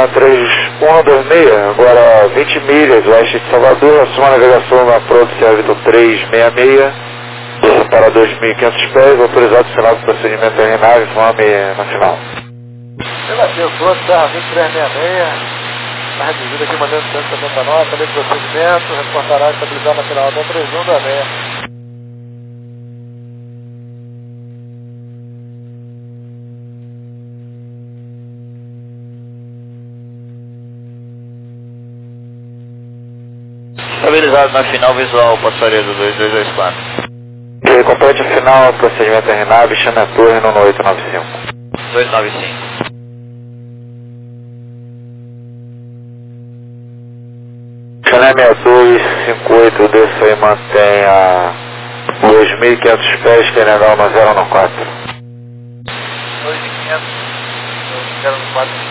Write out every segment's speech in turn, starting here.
3126, agora 20 milhas, oeste de Salvador, assuma a navegação na Pro do Sierra Vitor 366, para 2.500 pés, autorizado o final do procedimento RNAV, informe na final. Relativo, Serra 2366, está reduzido aqui, mandando 179, também de procedimento, reportará estabilizar na final da 3126. Estabilizado na final visual, passaria do 2224. E complete a final, procedimento RNAV, chame a torre no 895. 295. Chame a 258, desça e mantenha 2.500 pés, querendo no 014. 2.500, 014.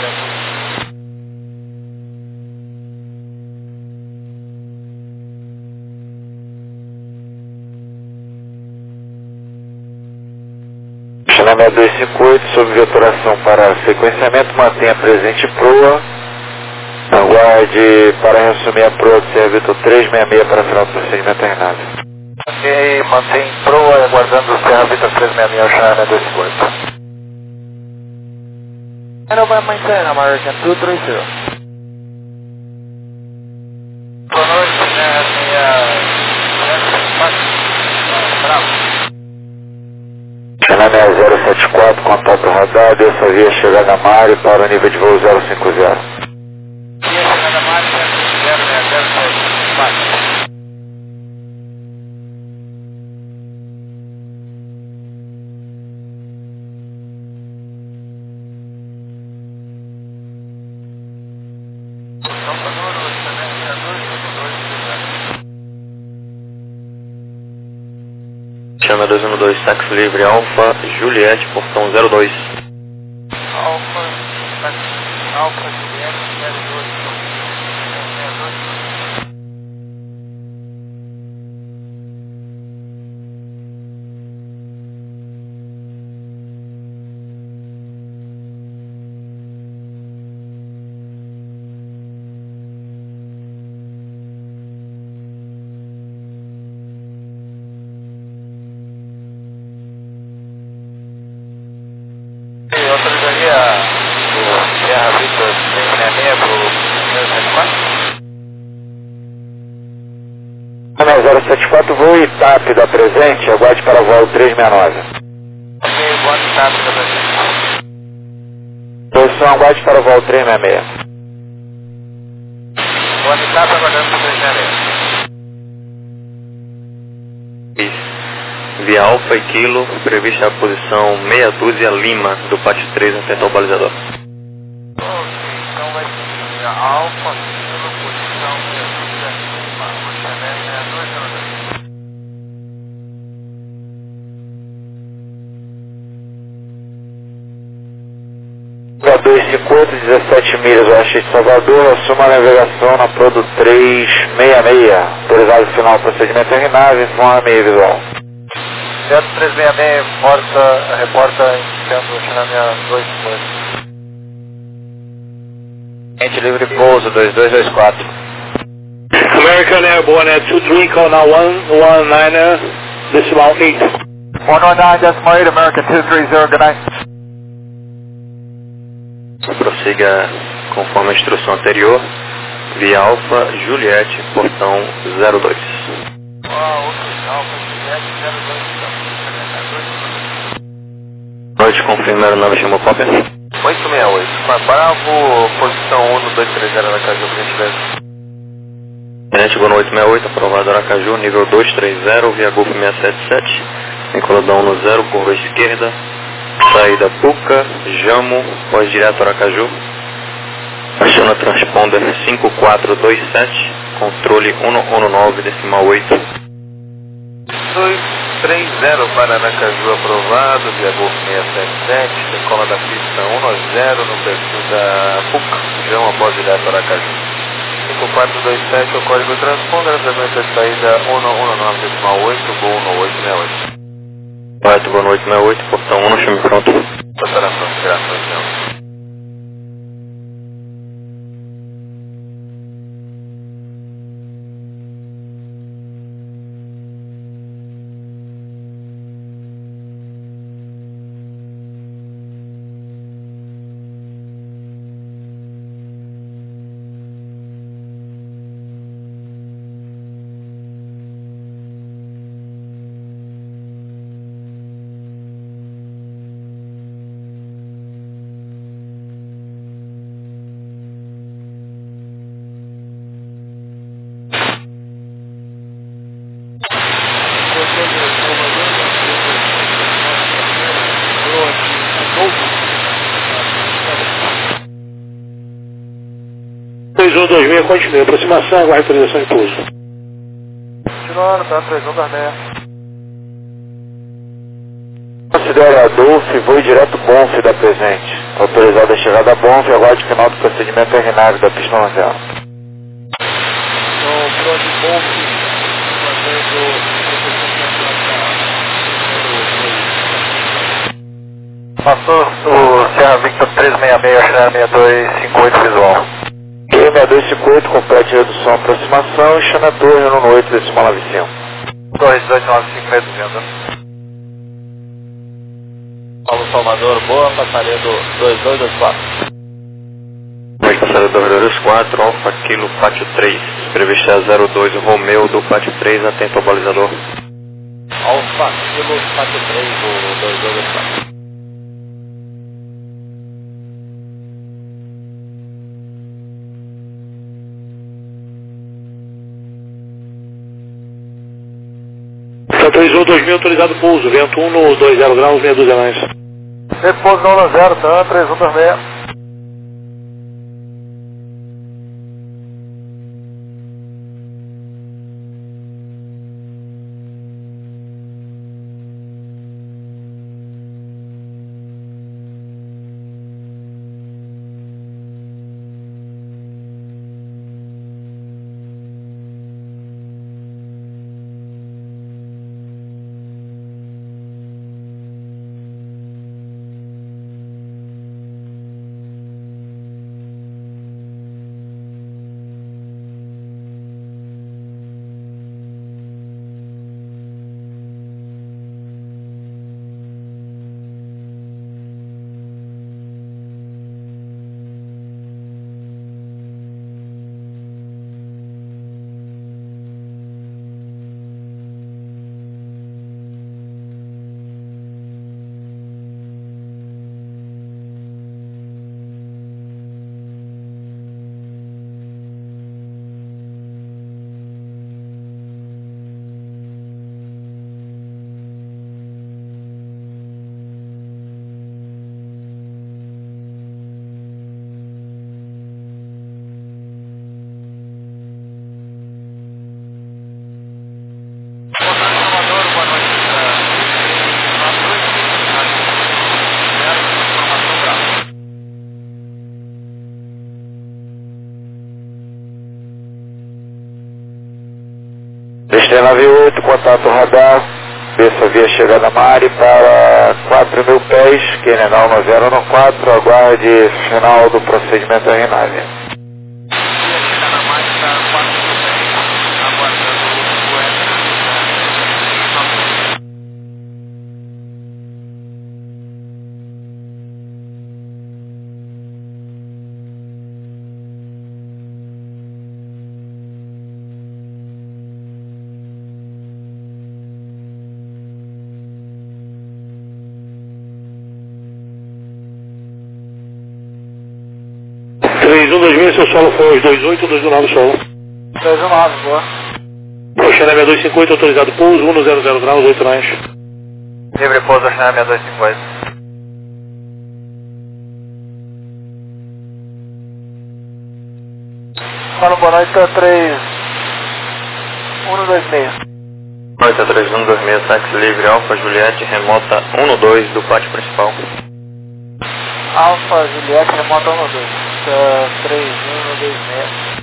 Chame a 258, sob veturação para sequenciamento, mantenha presente proa. Aguarde para reassumir a proa do Sierra Vitor 366 para final do procedimento RNAV. Ok, mantém proa aguardando o Sierra Vitor 366, China 258. And over maintain American 230. Boa noite, Bravo. Chame a 074, contato radar, desça via chegada Mari para o nível de voo 050. Chama 212, táxi livre, Alfa, Juliette, portão 02. Alfa, Juliette, 02. Eu autorizaria o Sierra Vitor 366 para o 074, voo ITAP da presente, aguarde para voo 369. Ok, boa ITAP da presente. Posição, aguarde para voo 366. Boa ITAP aguardando para 366. Via Alfa e Kilo, prevista a posição meia dúzia Lima do pátio 3 até o balizador. Ok, então vai ser a Alfa, Kilo, posição meia dúzia Lima, Rochelle 258, 17 milhas oeste de Salvador, assuma a navegação na Pro do 366, autorizado final do procedimento RNAV, informe visual. 366, reporta iniciando o China 258. Gente livre pouso 2224. American Airborne at 23, call now 119, decimal 8. 119, decimal 8, American 230, good night. Prossiga conforme a instrução anterior, via Alfa, Juliette, portão 02. Alfa, Juliette, 02. Noite, confirma aeronave, chamou cópia. 868, Bravo, posição 1 no 230 na Caju, por gentileza. Tenente, boa noite, 68, aprovado Aracaju, nível 230, via Golf 677, encoladão no 0, curva esquerda, saída Puca, Jamo, voz direto Aracaju, aciona transponder 5427, controle 119, decimal 8. 230 para Aracaju, aprovado, via Golf 677, decola da pista 190 no perfil da Puca, Jamo, após direto Aracaju. 5427 o código transponder, frequência de saída 119, decimal 8, voo no 868. Correto, boa noite, 68, portão 1, chame pronto. Passaram pronto, graças a Deus. 26, continue. Aproximação, aguarde autorização de pouso. Continuando, tá? 3126. Considere Adolfo e voe direto Bonf da presente. Autorizado a chegada a Bonf e aguarde final do procedimento RNAV da pista 10. Então, Prod Bonf, passou o Serra Victor 366, Serra 6258 visual. Q6258, complete redução aproximação e chame a torre no 8 decimal 95. Torre 1895, meio 200. Paulo Salvador, boa, passaria do 2224. Vai passaria do 2224, Alfa Kilo, Pátio 3. Prevista 02, Romeu do Pátio 3, atento ao balizador. Alfa Kilo, Pátio 3, do 2224. São 312000, autorizado pouso. Vento 1 no 20 graus, meia dúzia mais. Repouso 0, tá? 3126. Estrela 98, contato radar, desça via chegada Mari para 4.000 pés, Kenenal 9014, aguarde final do procedimento RNAV. Seu solo foi os 28, 219 solo. 219, boa. Oxana 6258, autorizado pouso, 1 no 00 graus, 8 nós. Livre pouso, Oxana 6258. Fala, boa noite, tá 3126. Noite 3126, táxi livre, Alfa Juliette, remota 112 do pátio principal. Alfa Juliette, remota 112. 3126.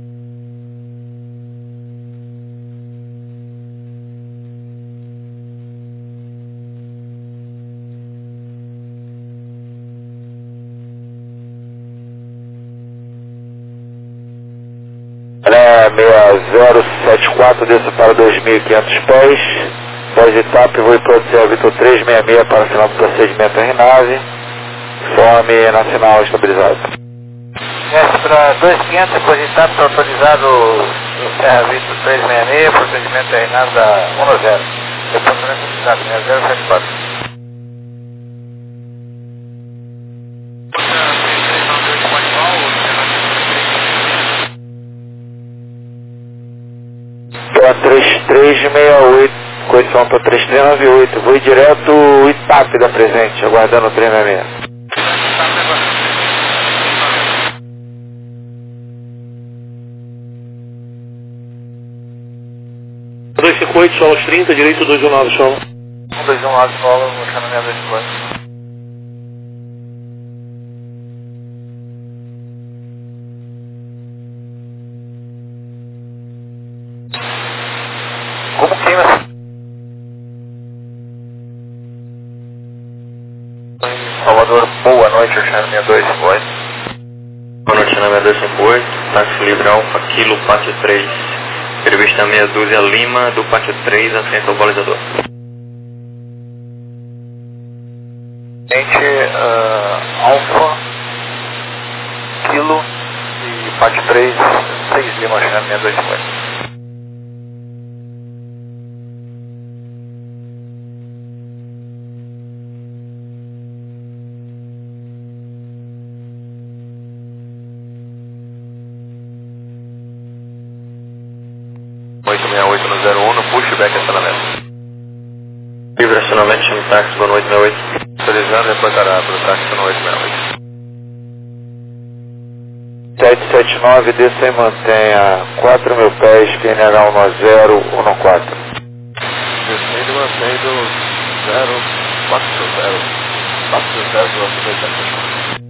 Maré 6074, desça para 2.500 pés. Pós etapa, vou para o Serra Victor 366 para final do procedimento RNAV. Forme nacional estabilizado. Desce para 2.500, depois de etapa, está autorizado o Serra Victor 366, procedimento RNAV da 10. Depois também autorizado, 6074. Para 3368, condição para 3398, vou direto Itap da presente, aguardando o treinamento. 258, solo 30, direito 219, solo. 219, solo, mostrando 628. Como queima? Salvador, boa noite, Oceano 6258. Boa noite, Oceano 6258, táxi livre Alfa, Kilo, Pátio 3. Prevista meia dúzia Lima, do Pátio 3, assento ao balizador. Alfa, Kilo e Pátio 3, 6 Lima, Oceano 6258. Pushback acionamento. Livre acionamento, chame táxi, boa noite, 68. Autorizando e reportará para o táxi no 868. 779, desça e mantenha 4.000 pés, general 1014. Descendo e mantendo 040. 400,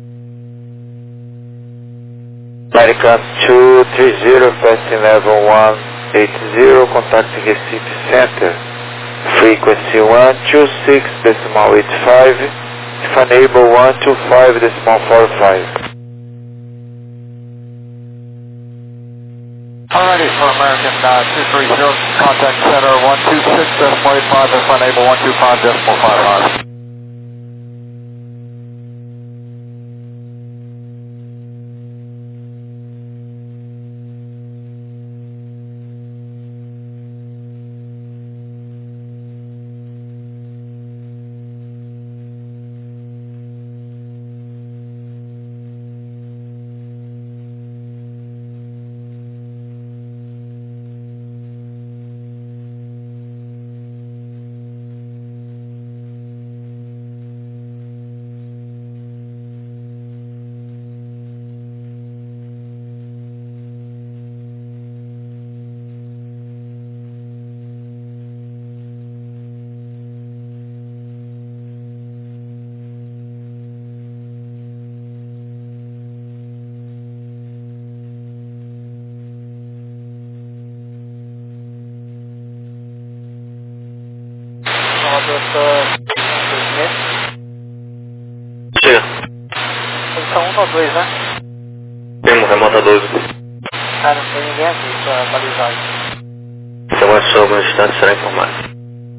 American 230, passing level 180, contact Recife Center, frequency 126.85, if unable 125.45. Alrighty, for American 230, contact center 126.85, if unable 125.55. Chega. Posição 1 ou 2, né? Primo, remota 12. Ah, não tem ninguém aqui para balizar. Se avançou algum instante, será informado.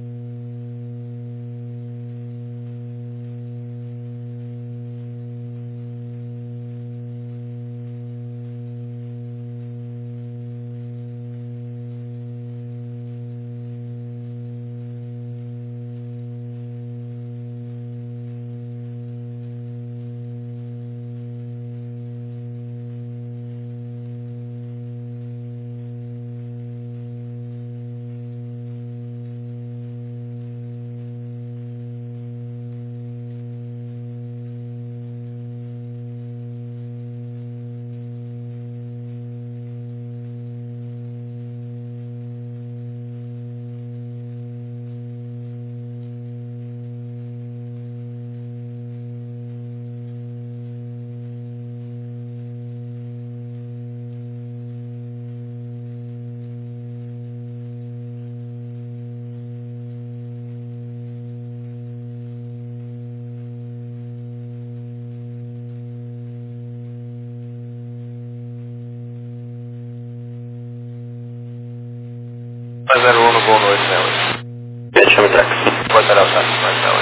Mas 01 no Gol Noite, né? Chame táxi. Pode dar o táxi, mas não.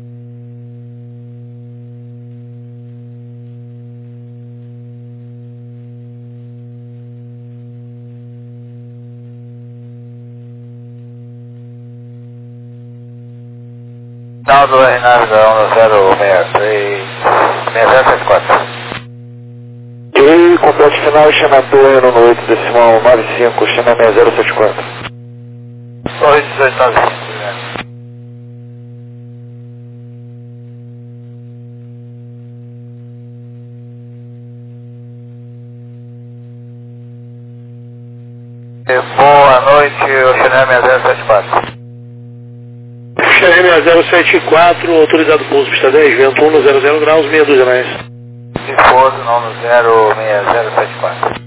Final do R9 da 1063, 6074. E complete final, chama a torre no 8 decimal 95, chama 6074. Torre 1895, né? Boa noite, Channel 6074. Channel 6074, autorizado pouso pista 10, vento 100 graus, meia dúzia mais. Pouso 6074.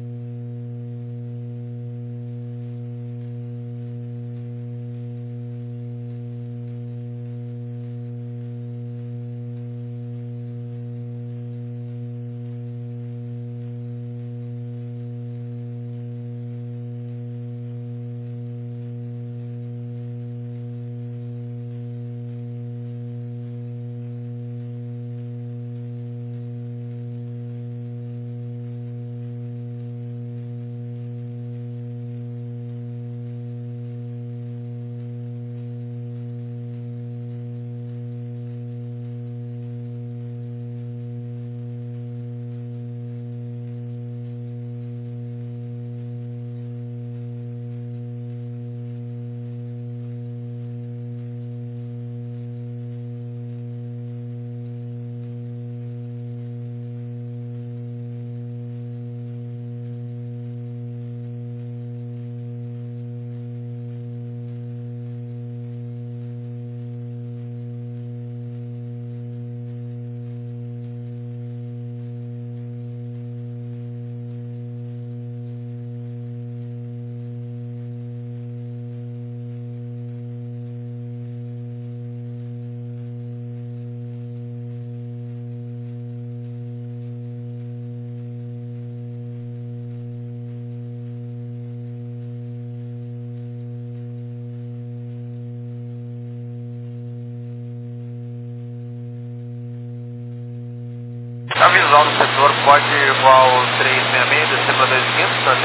A visão do setor pode igual 366, descer para 2500, para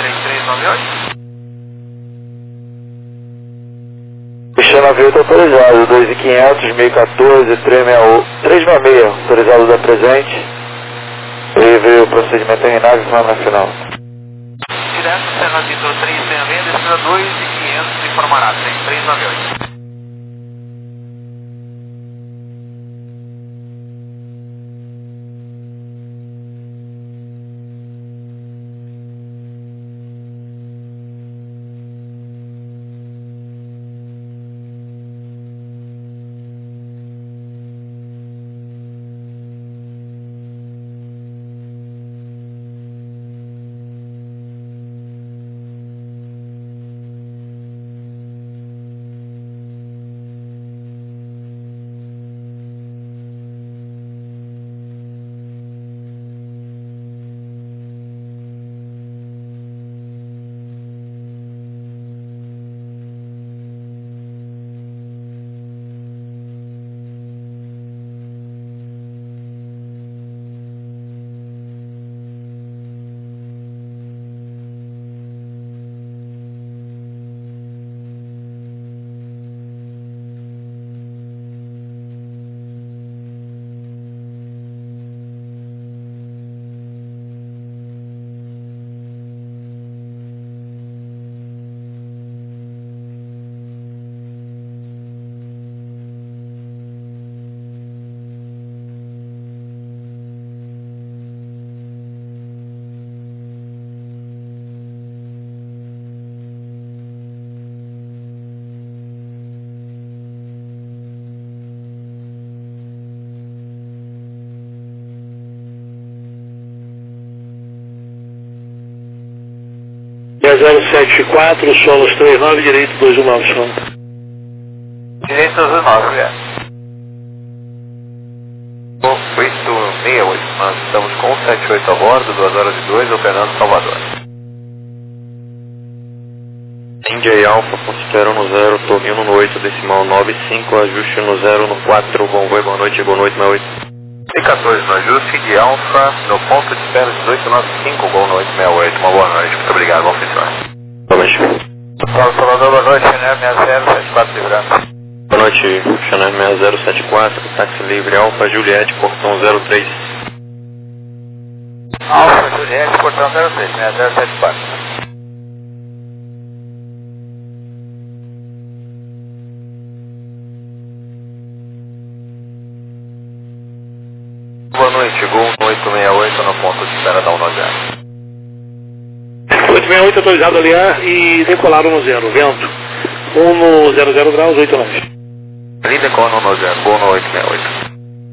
3398. Pista 98 autorizado, 2500, 1014, 366, autorizado da presente. Livre o procedimento em nave, forma final. Direto, Serra Vitor 366, descer para 2500, informará 3398. É 074, solos 39, direito 219, som. Direito 219, é. 868, nós estamos com 78 a bordo, 2h02, operando Salvador. India Alpha, considero no 0, tornino no 8, decimal 95, ajuste no 0, no 4, convoi, boa noite, 68. C14 no ajuste de Alfa, no ponto de espera 1895, gol no 868. Uma boa noite, muito obrigado, bom fim de semana. Boa noite. Salvador, boa noite, Channel 6074 livrando. Boa noite, Channel 6074, táxi livre, Alfa Juliette, portão 03. Alfa Juliette, portão 03, 6074. Boa noite, gol no 868 no ponto de espera da 190. 868 autorizado a alinhar e decolaram no 0, vento 100 graus, 8 nós. Lincoln 110, voo no 868.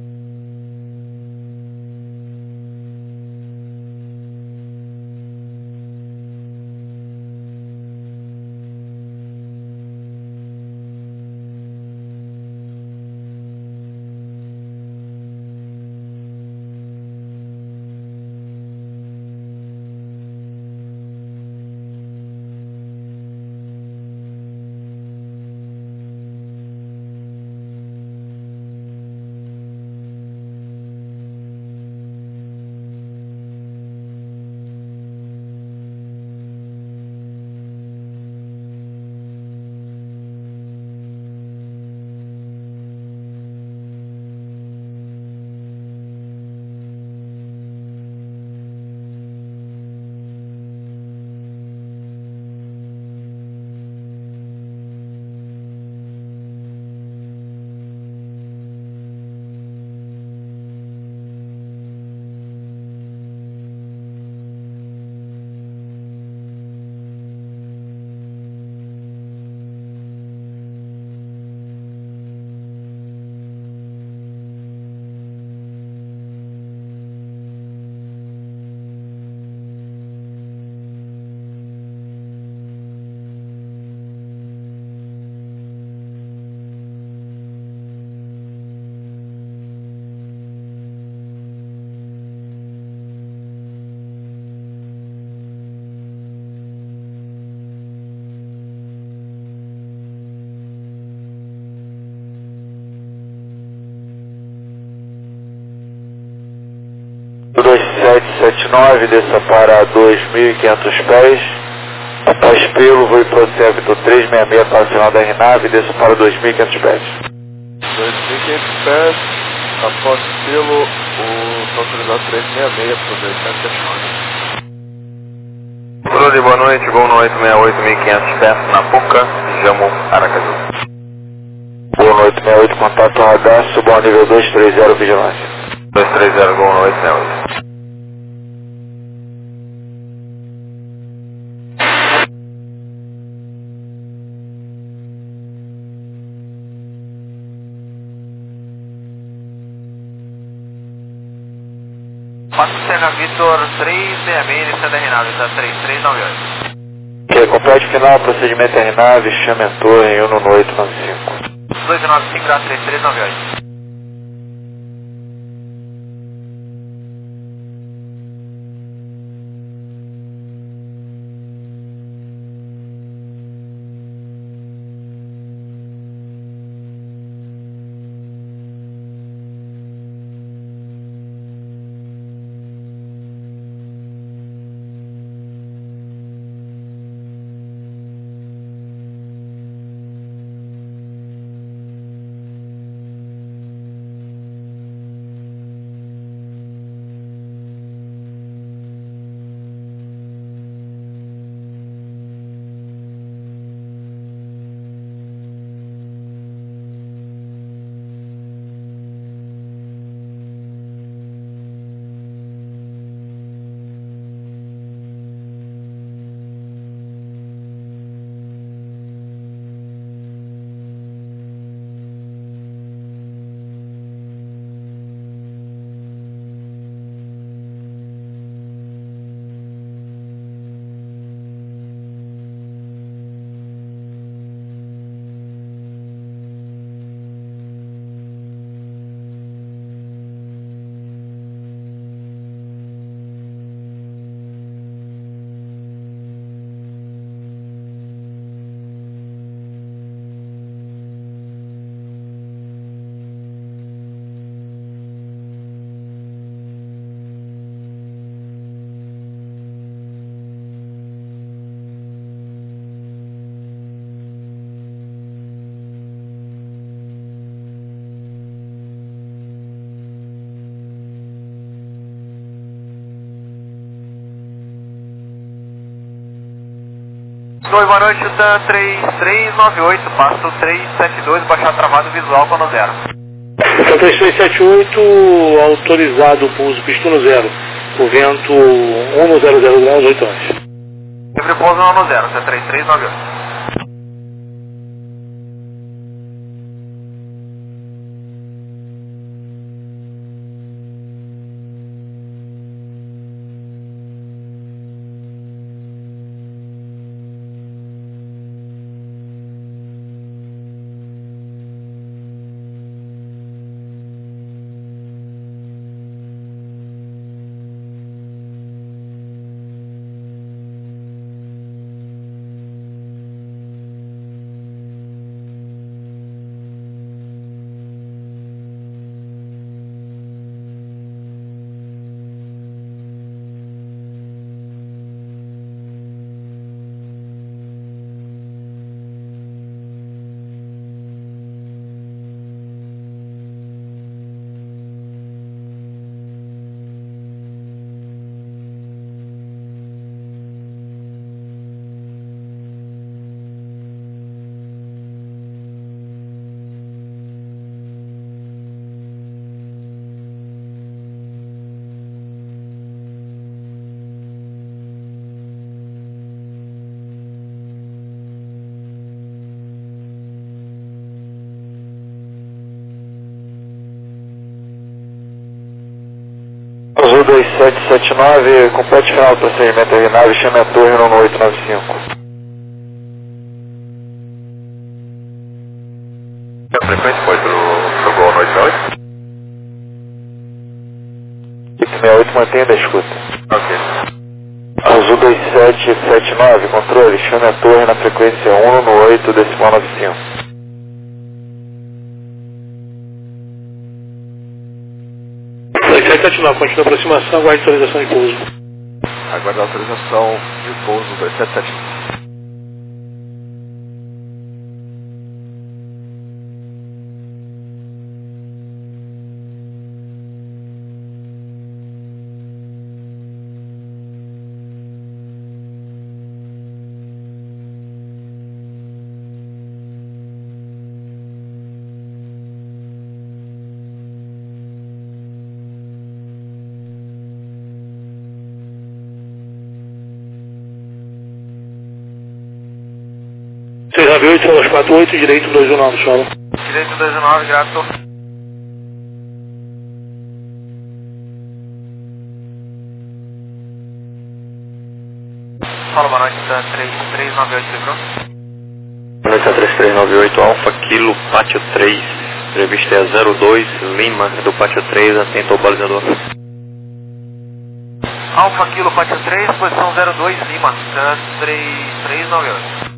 O 2779 desça para 2.500 pés. Após pelo, voo para o Vitor 366 para o final da RNAV, desça para 2.500 pés. 2.500 pés, após pelo, o autorizado 366 para o 2779. Brode, boa noite, voo no 868, 1.500 pés, na Puca, Jamo, Aracaju. Voo no 868, contato radar, suba ao nível 230, vigilância. 230, voo no 868. Serra Vitor 366, iniciando a RNAV, está 3398. Ok, complete final, procedimento RNAV, chame em torre, 1 no 895. 295, 3398. Oi, boa noite, TAM 3398, passo 372, baixar travado visual, quando 0. TAM 3378, autorizado pouso pistão 0, o vento 100 graus, 8 horas. Livre pouso no 0, TAM 3398. 2779, complete final do procedimento RNAV, chame a torre no 895. A frequência foi pro Gol 868? 868, mantenha da escuta. Ok. Azul 2779, controle, chame a torre na frequência 1 no 8, decimal 95. Continua a aproximação, aguarde autorização de pouso. Aguarda a autorização de pouso 2779. Celas 48, direito 219, solo. Direito 219, grato. Fala, boa noite, 3398, livrou? Boa noite, 3398, Alfa Kilo, Pátio 3. Prevista é 02, Lima, do Pátio 3, atento ao balizador. Alfa Kilo, Pátio 3, posição 02, Lima, 3398.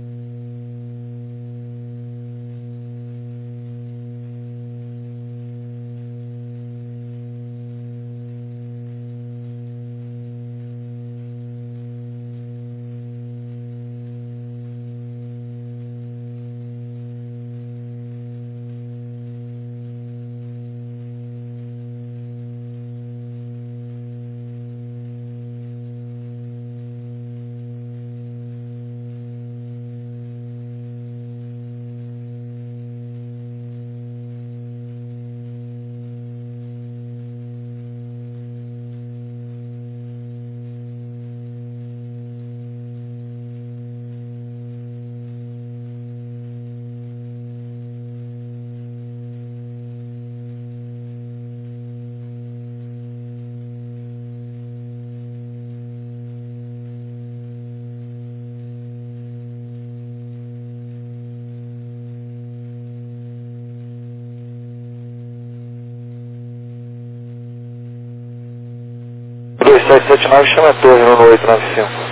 Dois 779, chama a torre no 895.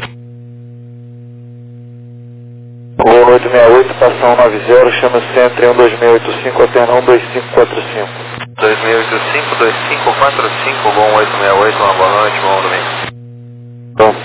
Voo 868, passa 190, chama o centro em 12685, alterna 12545. 2085, 2545, bom 868, uma boa noite, bom domingo. Bom.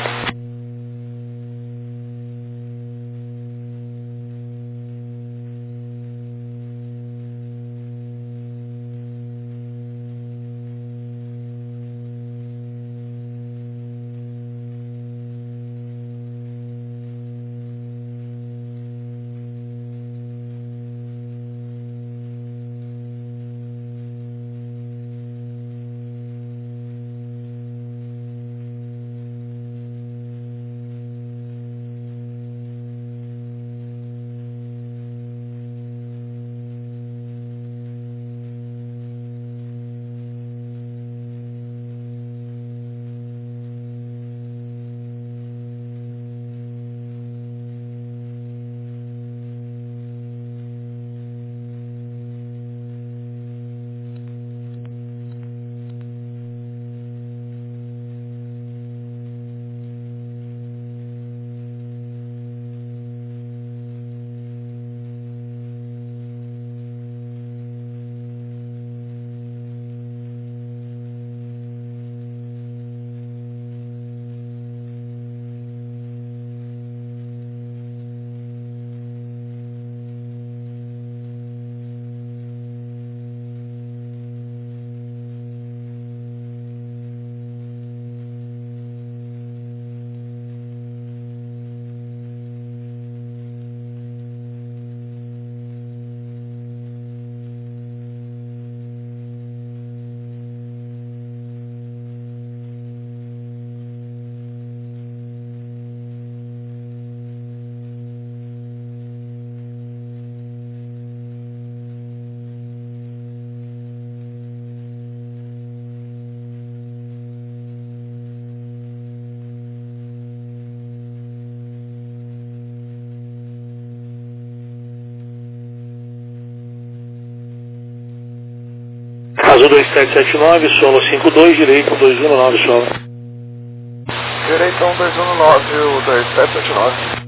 Azul 2779, solo 52, direito 219, solo. Direitão 219, o 2779.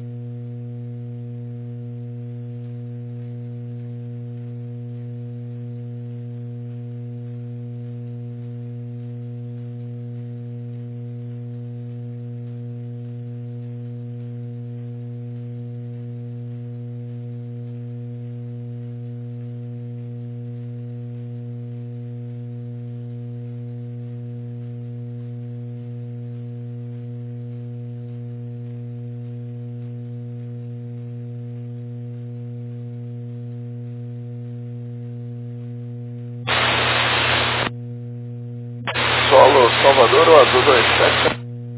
Solo Salvador ou Azul 27?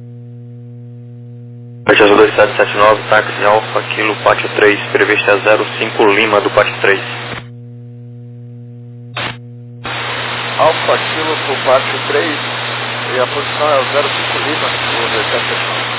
Azul 2779, táxi Alfa, Kilo, Pátio 3, previsto é 05 Lima do Pátio 3. Alfa Kilo pro Pátio 3 e a posição é o 05 Lima, o 2779.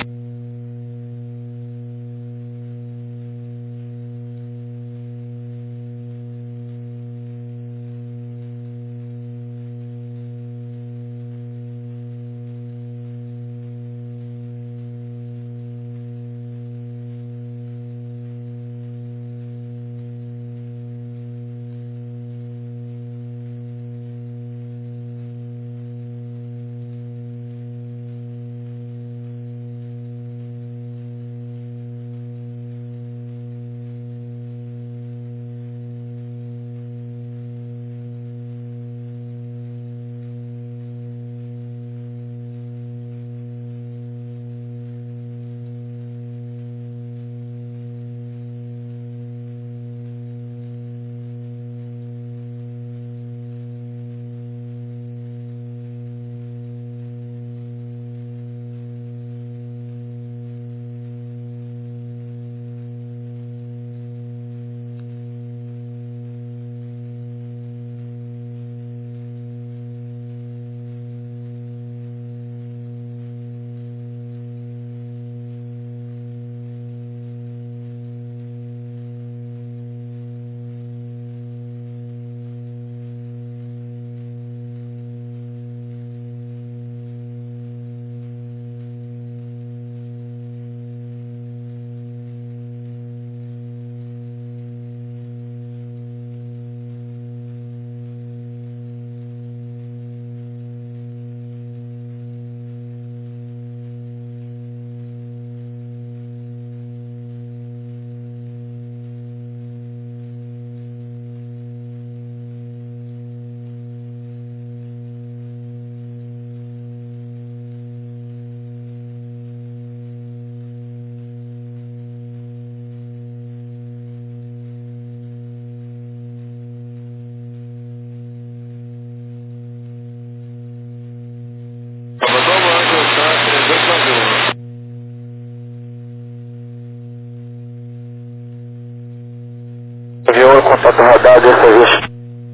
Avião, contato radar, dessa vez.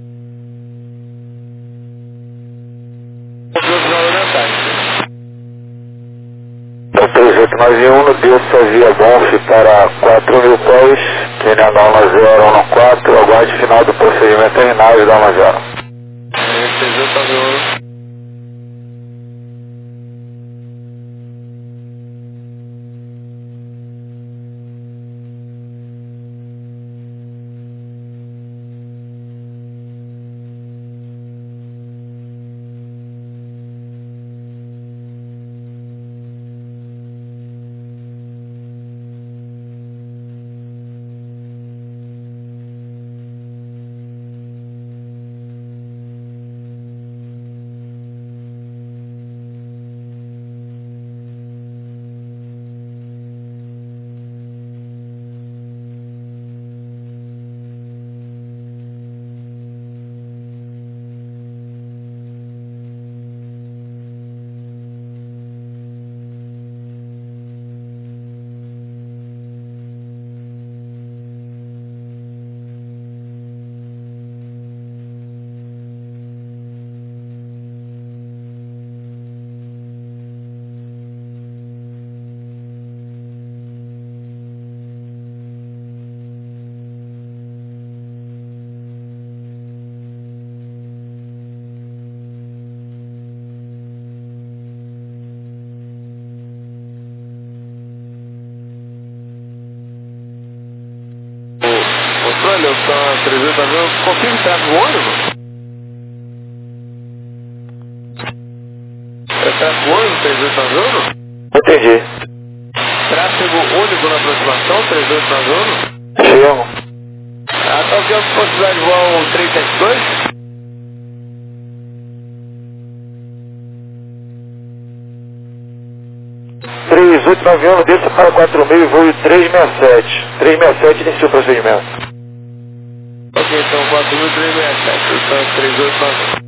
Então, 3891, no Delta via Bonf para 4.000 pés, TNH 1014, aguarde final do procedimento em nave da 10. Delta 3890, confirme o tráfego ônibus? É tráfego ônibus 3890? Entendi. Tráfego ônibus na aproximação 3890? Chamo. Ah, tá ok, possibilidade de voo 372? 3891, desça para 4000 e voo 367. 367 inicia o procedimento. Ok, então 4.367, então 3890.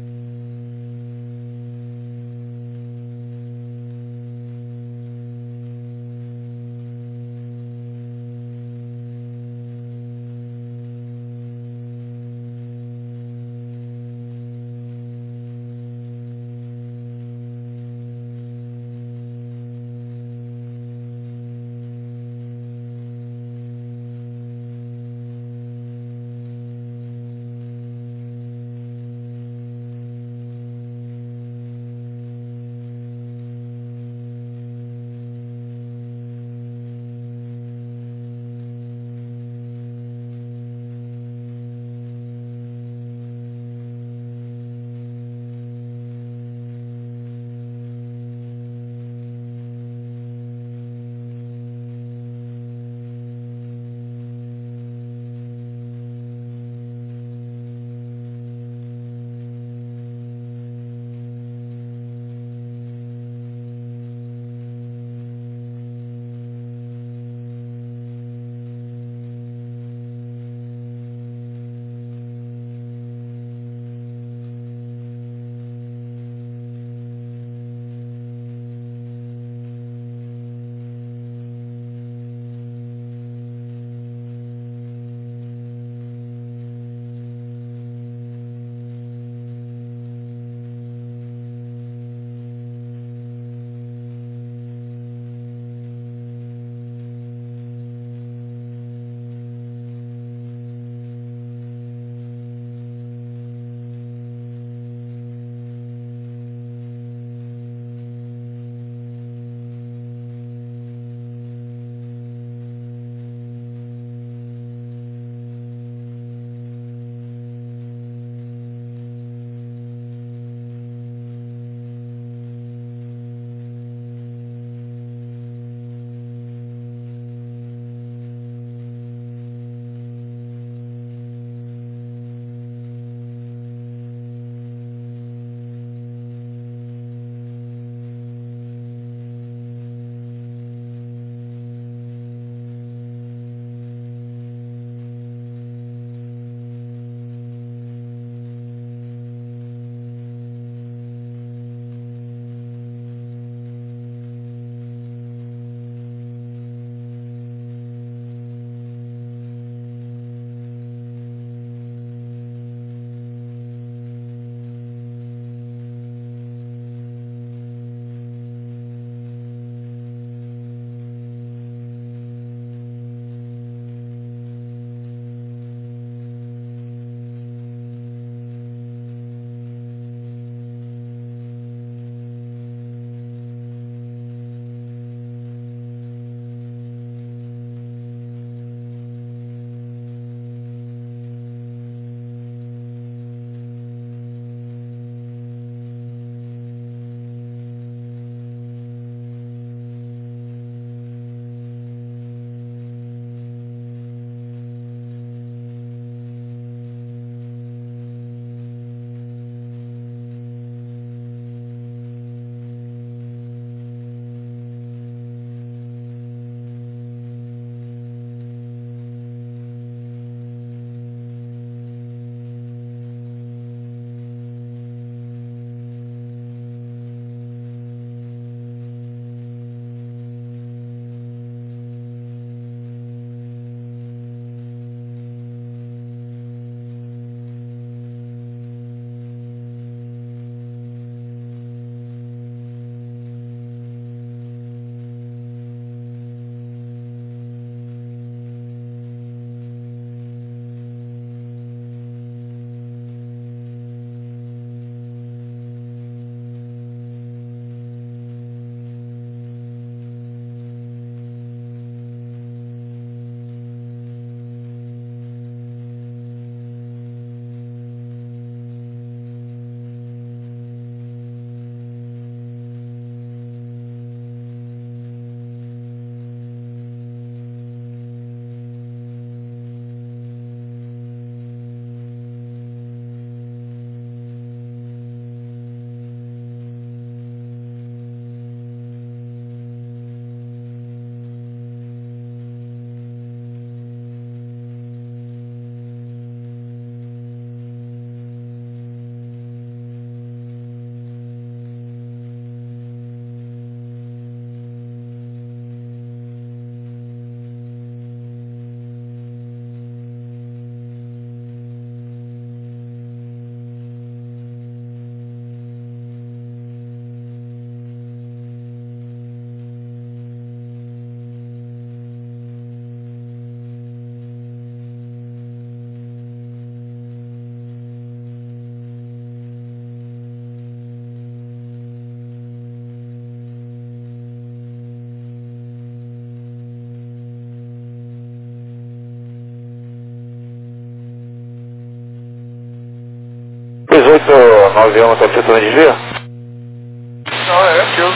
3891 está feito no desvio? Não, é aquilo.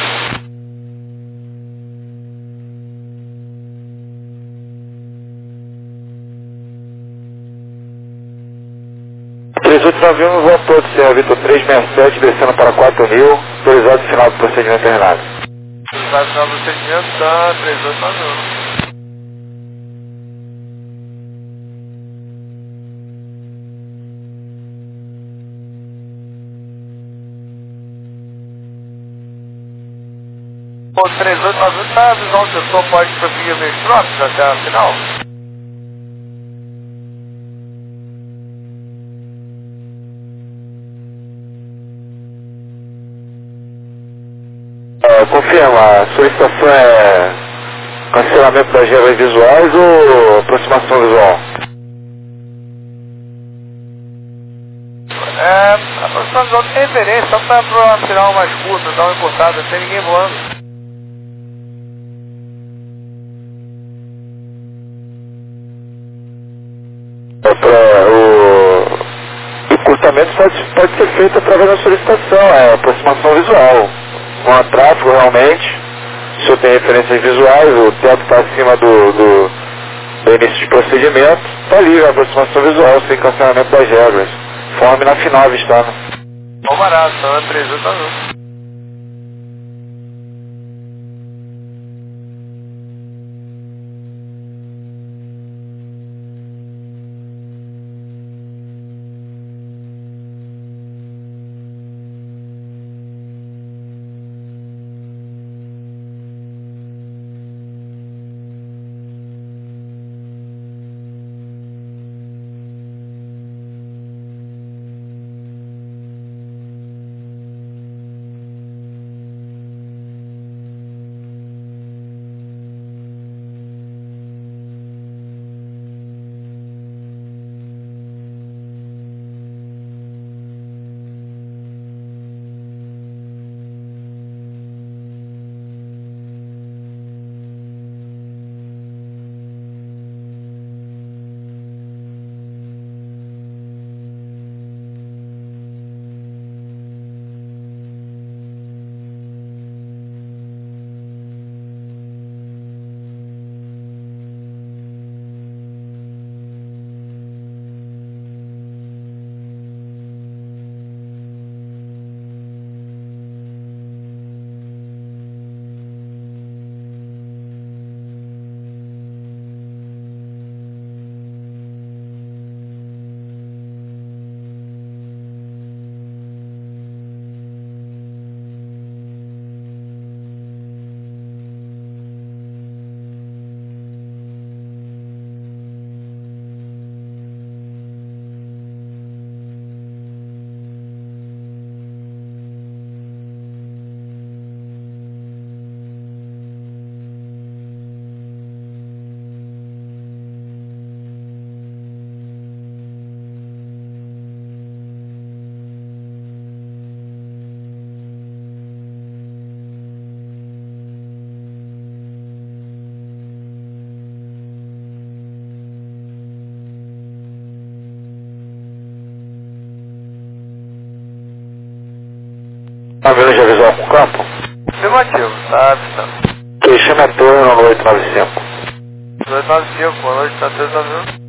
Voa todo, Sierra Vitor 367, descendo para 4000, autorizado o final do procedimento terminado. Autorizado o final do procedimento está 3891. O 3891 está avisando que o sensor pode prosseguir meio próximos até a final? Confirma, a solicitação é cancelamento das regras visuais ou aproximação visual? A aproximação visual tem referência, só para uma final mais curta, dar uma encostada, sem ninguém voando. O encurtamento pode ser feito através da solicitação, aproximação visual. Com a tráfego realmente, se o senhor tem referências visuais, o teto está acima do início de procedimento, está ali a aproximação visual, sem cancelamento das regras. Forme na final avistando. Bom barato, então é 3891. Tá vendo já visual com campo? Afirmativo, tá avisando. Chama a torre no 895. 295, boa noite, tá 391.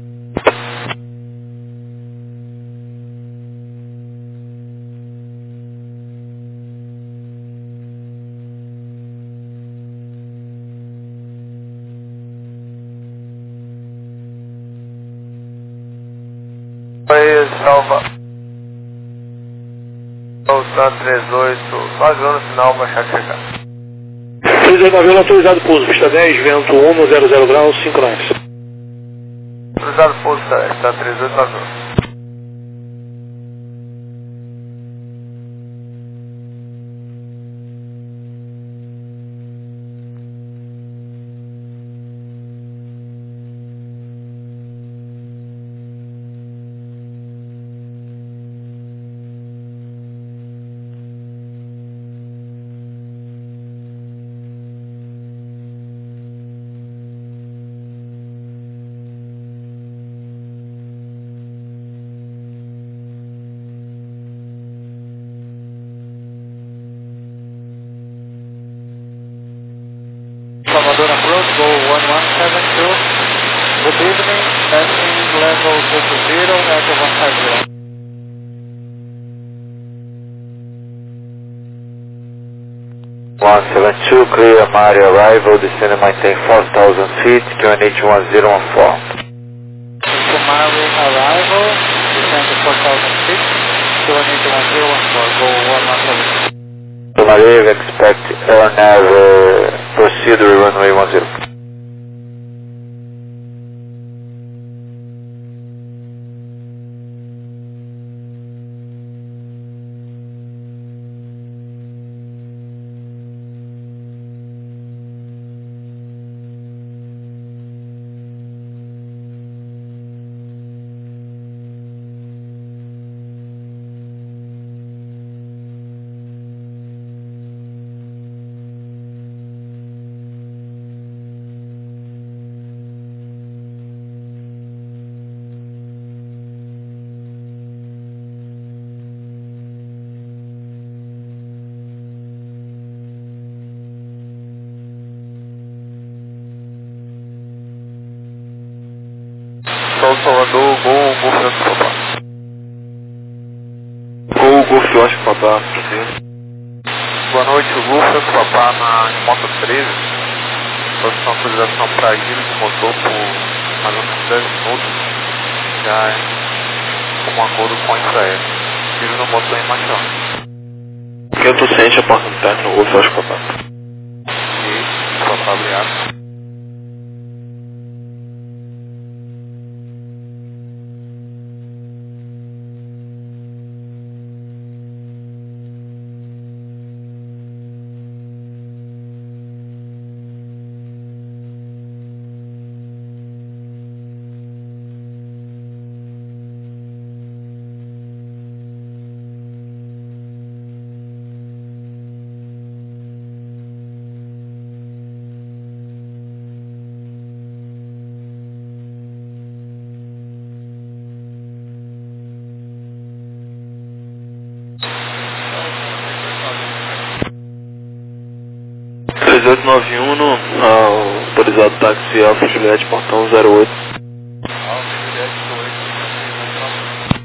Aí, salva. Voltar 38, vazou no final, baixar que chegar. 3891 autorizado pouso, pista 10, vento 1, 00 graus, 5 nós. Autorizado pouso, está 3891. Good evening, passing level 20 at 150. One 72, clear Mari arrival, descend and maintain 4,000 feet, QNH 1014. Mari arrival, descend to 4,000 feet, QNH 1014, go 117. Mari, expect AirNav proceed runway 10. Sol Salvador, Gol Franco Papá. Gol Oscar Papá, procedo. Boa noite, o Gol Franco Papá na Moto 13. Posição de autorização para giro de motor por mais ou menos 10 minutos. Já é como acordo com a Infraero. Giro no motor em marcha. Quinto ciente a porta interna no Gol Oscar Papá. E Papá abriado. Autorizado táxi Alfa Juliette, portão 08. Alfa Juliette 08.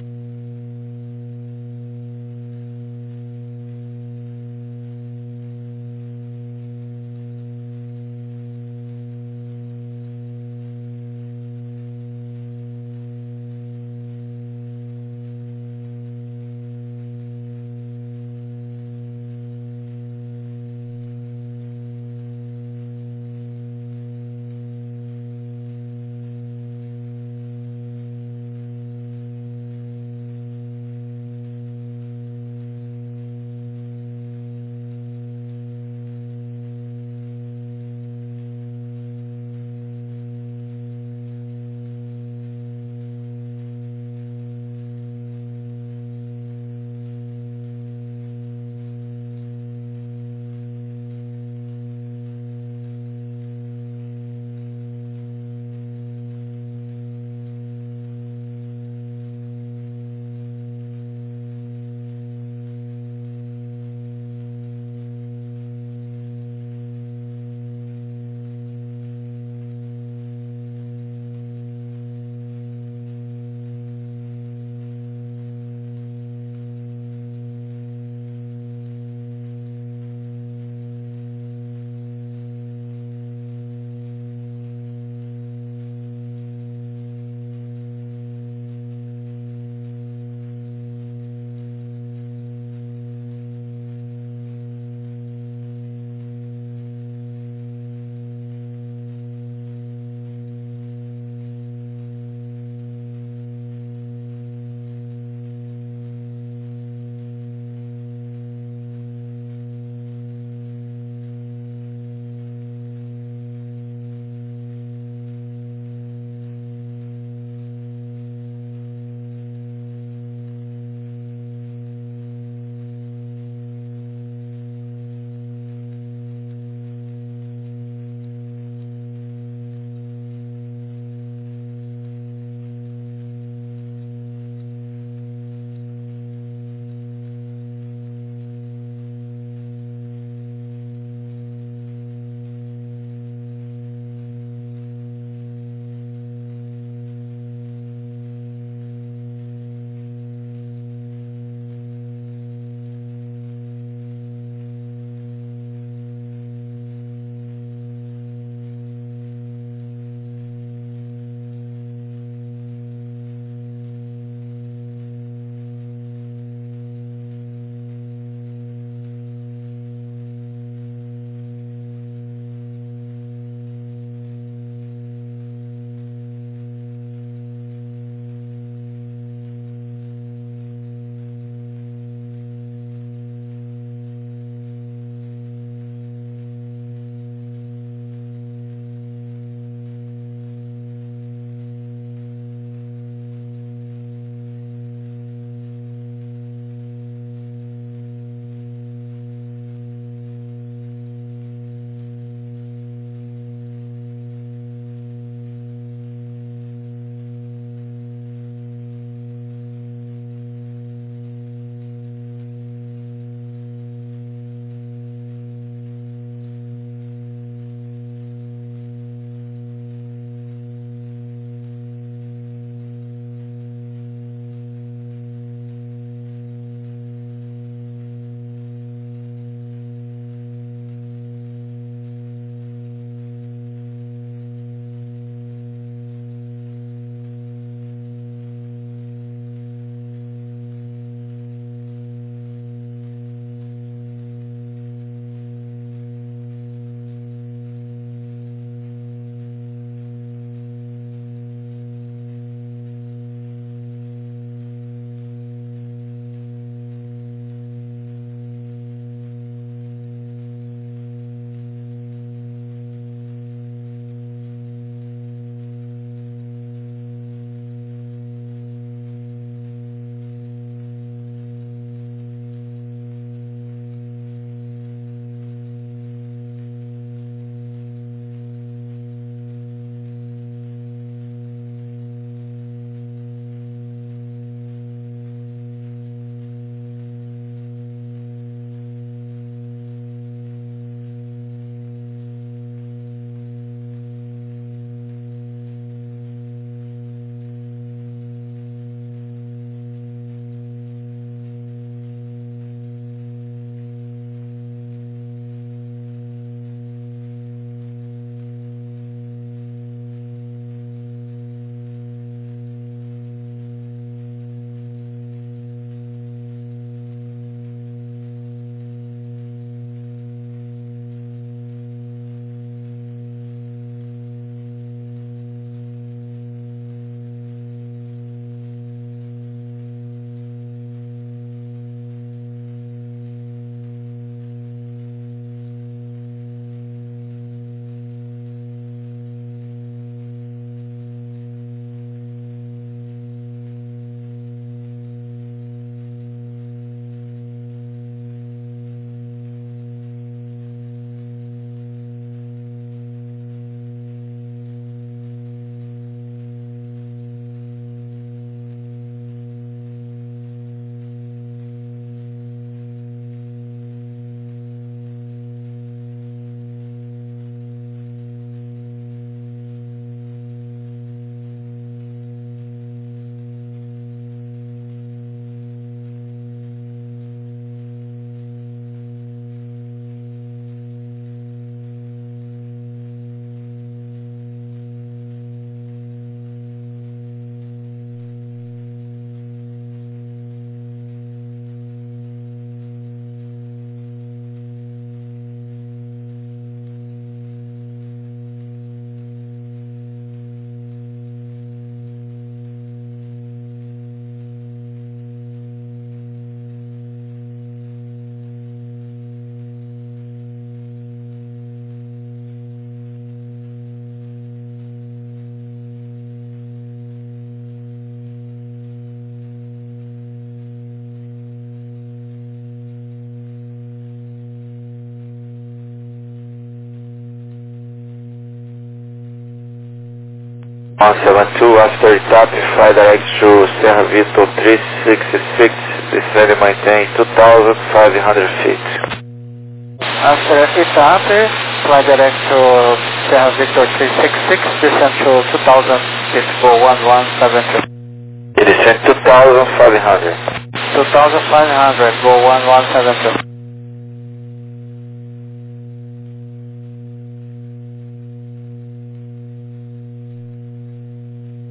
172 after tap, fly direct to Sierra Victor 366, descend and maintain 2,500 feet. After ETAP, fly direct to Sierra Victor 366, descend to 2,000 feet for 1172. It descend 2,500. 2,500 for 1172.